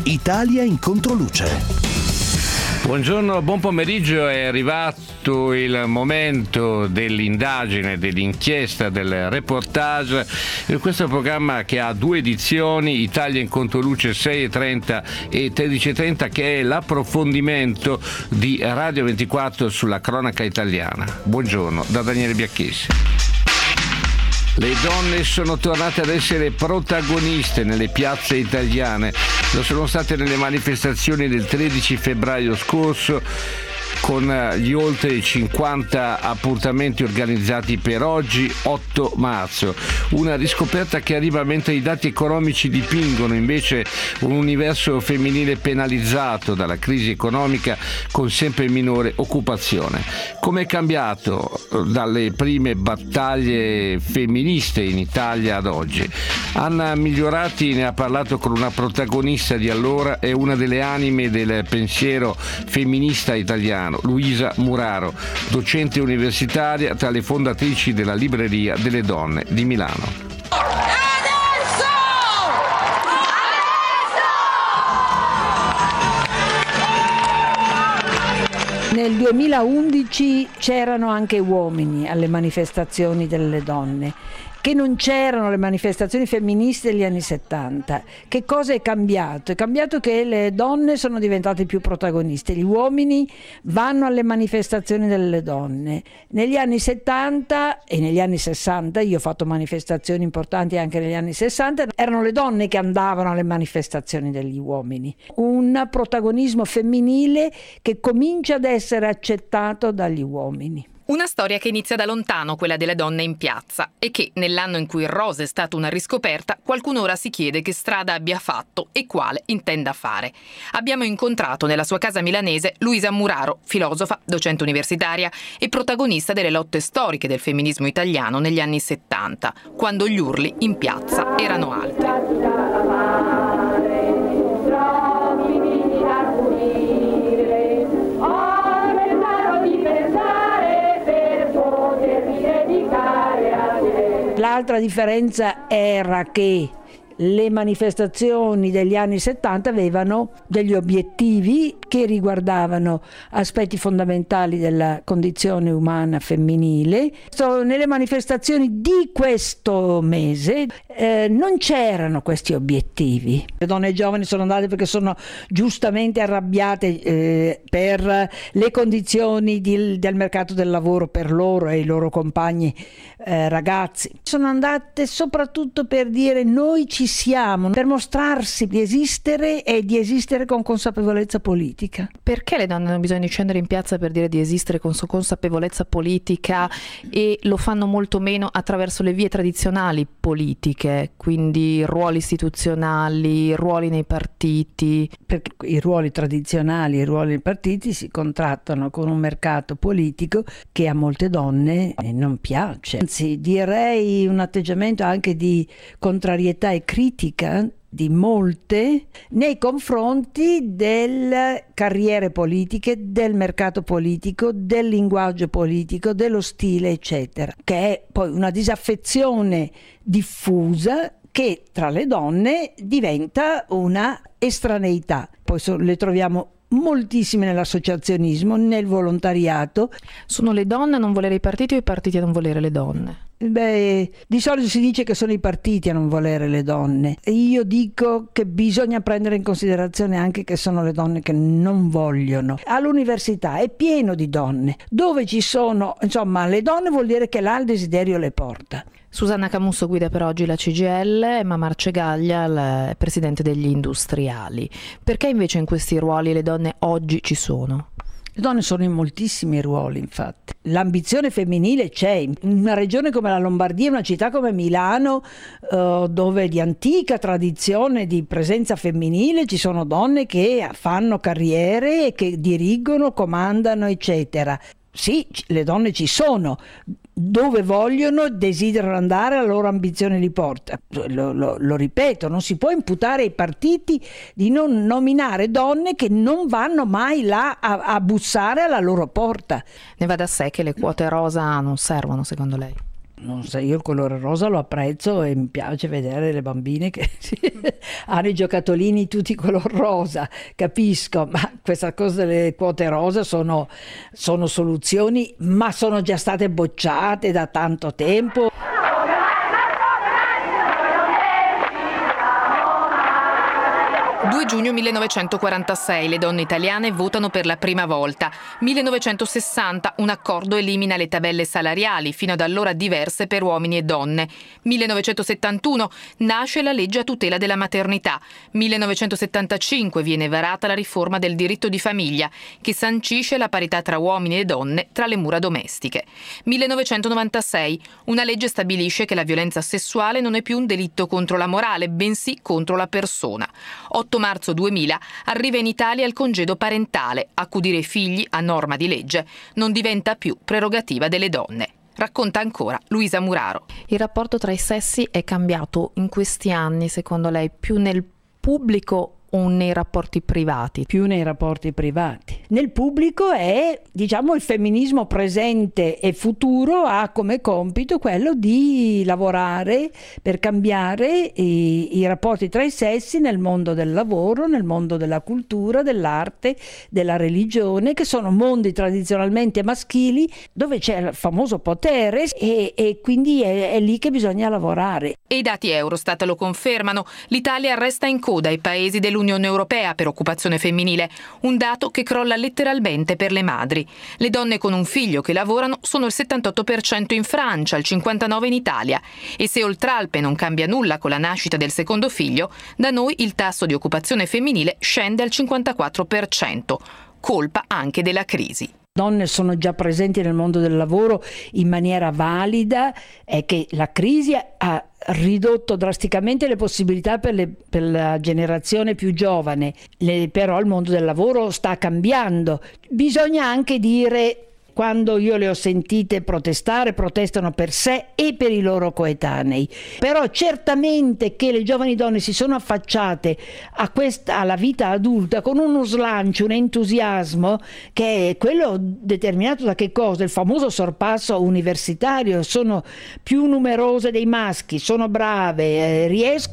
Italia in controluce. Buongiorno, buon pomeriggio. È arrivato il momento dell'indagine, dell'inchiesta, del reportage. Questo programma che ha due edizioni, Italia in controluce 6:30 e 13:30, che è l'approfondimento di Radio 24 sulla cronaca italiana. Buongiorno da Daniele Biacchesi. Le donne sono tornate ad essere protagoniste nelle piazze italiane. Lo sono state nelle manifestazioni del 13 febbraio scorso, con gli oltre 50 appuntamenti organizzati per oggi, 8 marzo. Una riscoperta che arriva mentre i dati economici dipingono invece un universo femminile penalizzato dalla crisi economica con sempre minore occupazione. Come è cambiato dalle prime battaglie femministe in Italia ad oggi? Anna Migliorati ne ha parlato con una protagonista di allora e una delle anime del pensiero femminista italiano, Luisa Muraro, docente universitaria, tra le fondatrici della Libreria delle Donne di Milano. Nel 2011 c'erano anche uomini alle manifestazioni delle donne, che non c'erano le manifestazioni femministe degli anni 70. Che cosa è cambiato? È cambiato che le donne sono diventate più protagoniste, gli uomini vanno alle manifestazioni delle donne. Negli anni 70 e negli anni 60, io ho fatto manifestazioni importanti anche negli anni 60, erano le donne che andavano alle manifestazioni degli uomini. Un protagonismo femminile che comincia ad essere accettato dagli uomini. Una storia che inizia da lontano, quella delle donne in piazza, e che, nell'anno in cui il rosa è stata una riscoperta, qualcuno ora si chiede che strada abbia fatto e quale intenda fare. Abbiamo incontrato nella sua casa milanese Luisa Muraro, filosofa, docente universitaria e protagonista delle lotte storiche del femminismo italiano negli anni 70, quando gli urli in piazza erano altri. L'altra differenza era che le manifestazioni degli anni 70 avevano degli obiettivi che riguardavano aspetti fondamentali della condizione umana femminile. Nelle manifestazioni di questo mese non c'erano questi obiettivi. Le donne giovani sono andate perché sono giustamente arrabbiate per le condizioni del mercato del lavoro per loro e i loro compagni ragazzi. Sono andate soprattutto per dire noi ci siamo, per mostrarsi di esistere e di esistere con consapevolezza politica. Perché le donne hanno bisogno di scendere in piazza per dire di esistere con consapevolezza politica e lo fanno molto meno attraverso le vie tradizionali politiche, quindi ruoli istituzionali, ruoli nei partiti? Perché i ruoli tradizionali e i ruoli nei partiti si contrattano con un mercato politico che a molte donne non piace. Anzi, direi un atteggiamento anche di contrarietà e critica di molte nei confronti delle carriere politiche, del mercato politico, del linguaggio politico, dello stile, eccetera, che è poi una disaffezione diffusa che tra le donne diventa una estraneità. Poi le troviamo moltissime nell'associazionismo, nel volontariato. Sono le donne a non volere i partiti o i partiti a non volere le donne? Di solito si dice che sono i partiti a non volere le donne. Io dico che bisogna prendere in considerazione anche che sono le donne che non vogliono. All'università è pieno di donne. Dove ci sono, insomma, le donne vuol dire che là il desiderio le porta. Susanna Camusso guida per oggi la CGIL, Emma Marcegaglia, la presidente degli industriali. Perché invece in questi ruoli le donne oggi ci sono? Le donne sono in moltissimi ruoli, infatti. L'ambizione femminile c'è. In una regione come la Lombardia, una città come Milano, dove di antica tradizione di presenza femminile ci sono donne che fanno carriere, che dirigono, comandano, eccetera. Sì, le donne ci sono. Dove vogliono, desiderano andare, la loro ambizione li porta. Lo ripeto, non si può imputare ai partiti di non nominare donne che non vanno mai là a bussare alla loro porta. Ne va da sé che le quote rosa non servono, secondo lei? Non so, io il colore rosa lo apprezzo e mi piace vedere le bambine che hanno i giocattolini tutti color rosa, capisco, ma questa cosa delle quote rosa sono soluzioni, ma sono già state bocciate da tanto tempo. 2 giugno 1946 le donne italiane votano per la prima volta. 1960 un accordo elimina le tabelle salariali, fino ad allora diverse per uomini e donne. 1971 nasce la legge a tutela della maternità. 1975 viene varata la riforma del diritto di famiglia, che sancisce la parità tra uomini e donne tra le mura domestiche. 1996 una legge stabilisce che la violenza sessuale non è più un delitto contro la morale, bensì contro la persona. 8 marzo 2000 arriva in Italia il congedo parentale. Accudire i figli, a norma di legge, non diventa più prerogativa delle donne. Racconta ancora Luisa Muraro. Il rapporto tra i sessi è cambiato in questi anni, secondo lei, più nel pubblico o nei rapporti privati? Più nei rapporti privati. Nel pubblico è, diciamo, il femminismo presente e futuro ha come compito quello di lavorare per cambiare i rapporti tra i sessi nel mondo del lavoro, nel mondo della cultura, dell'arte, della religione, che sono mondi tradizionalmente maschili dove c'è il famoso potere e quindi è lì che bisogna lavorare. E i dati Eurostat lo confermano. L'Italia resta in coda ai paesi dell'Unione Europea per occupazione femminile, un dato che crolla letteralmente per le madri. Le donne con un figlio che lavorano sono il 78% in Francia, il 59% in Italia. E se Oltralpe non cambia nulla con la nascita del secondo figlio, da noi il tasso di occupazione femminile scende al 54%, colpa anche della crisi. Donne sono già presenti nel mondo del lavoro in maniera valida, è che la crisi ha ridotto drasticamente le possibilità per la generazione più giovane, però il mondo del lavoro sta cambiando. Bisogna anche dire, quando io le ho sentite protestano per sé e per i loro coetanei. Però certamente che le giovani donne si sono affacciate alla vita adulta con uno slancio, un entusiasmo che è quello determinato da che cosa? Il famoso sorpasso universitario. Sono più numerose dei maschi, sono brave,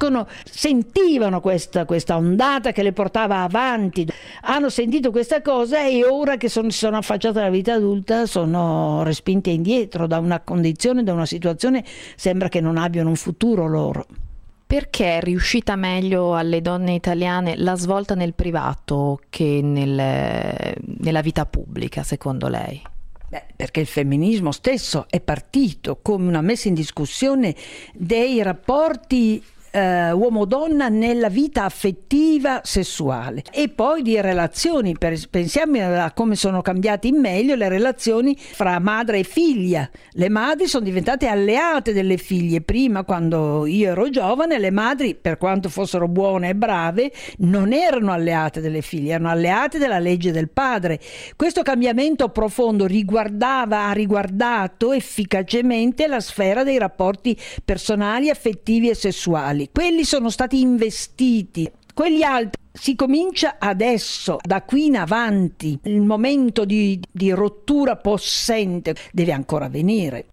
sentivano questa ondata che le portava avanti, hanno sentito questa cosa e ora che si sono affacciate alla vita adulta sono respinte indietro da una condizione, da una situazione, sembra che non abbiano un futuro loro. Perché è riuscita meglio alle donne italiane la svolta nel privato che nella vita pubblica, secondo lei? Perché il femminismo stesso è partito come una messa in discussione dei rapporti uomo-donna nella vita affettiva sessuale e poi di relazioni. Pensiamo a come sono cambiate in meglio le relazioni fra madre e figlia. Le madri sono diventate alleate delle figlie. Prima, quando io ero giovane, le madri, per quanto fossero buone e brave, non erano alleate delle figlie, erano alleate della legge del padre. Questo cambiamento profondo ha riguardato efficacemente la sfera dei rapporti personali, affettivi e sessuali. Quelli sono stati investiti, quegli altri si comincia adesso, da qui in avanti. Il momento di rottura possente deve ancora venire.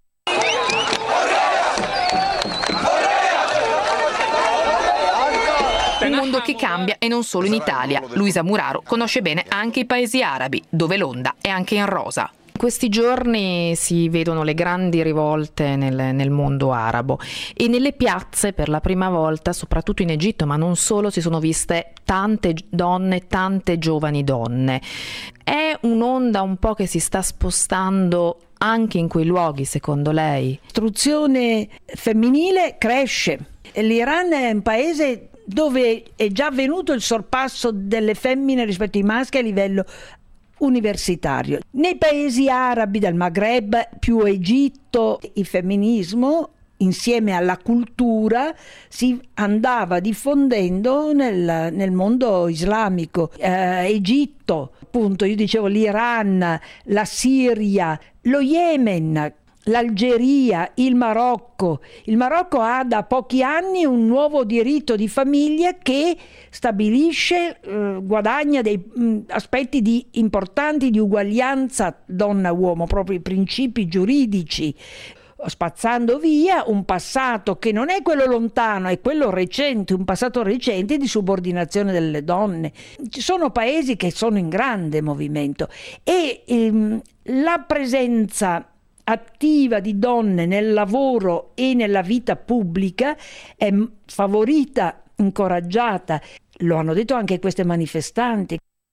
Un mondo che cambia e non solo in Italia. Luisa Muraro conosce bene anche i paesi arabi, dove l'onda è anche in rosa. Questi giorni si vedono le grandi rivolte nel mondo arabo e nelle piazze per la prima volta, soprattutto in Egitto, ma non solo, si sono viste tante donne, tante giovani donne. È un'onda un po' che si sta spostando anche in quei luoghi, secondo lei? L'istruzione femminile cresce. L'Iran è un paese dove è già avvenuto il sorpasso delle femmine rispetto ai maschi a livello universitario. Nei paesi arabi del Maghreb, più Egitto, il femminismo insieme alla cultura si andava diffondendo nel mondo islamico. Egitto, appunto, io dicevo l'Iran, la Siria, lo Yemen, l'Algeria, il Marocco. Il Marocco ha da pochi anni un nuovo diritto di famiglia che stabilisce, guadagna dei aspetti importanti di uguaglianza donna-uomo, proprio i principi giuridici. spazzando via un passato che non è quello lontano, è quello recente, un passato recente di subordinazione delle donne. Ci sono paesi che sono in grande movimento e la presenza attiva di donne nel lavoro e nella vita pubblica è favorita, incoraggiata. Lo hanno detto anche queste manifestanti.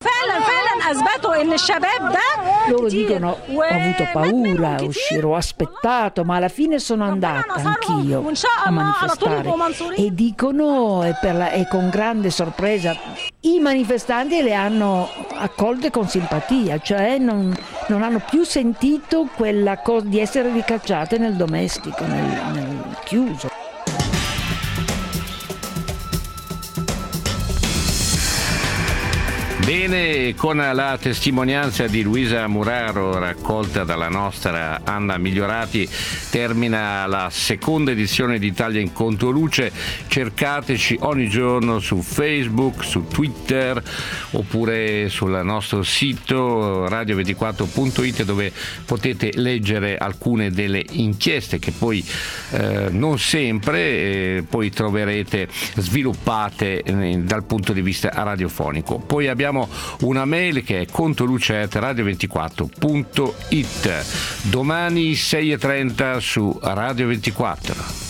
Loro dicono: ho avuto paura a uscire, ho aspettato, ma alla fine sono andata anch'io a manifestare. E dicono, e con grande sorpresa, i manifestanti le hanno accolte con simpatia, cioè non hanno più sentito quella cosa di essere ricacciate nel domestico, nel chiuso. Bene, con la testimonianza di Luisa Muraro raccolta dalla nostra Anna Migliorati termina la seconda edizione di Italia in Controluce. Cercateci ogni giorno su Facebook, su Twitter oppure sul nostro sito radio24.it, dove potete leggere alcune delle inchieste che poi non sempre poi troverete sviluppate dal punto di vista radiofonico. Poi abbiamo una mail che è contoluce@radio24.it. Domani 6:30 su Radio 24.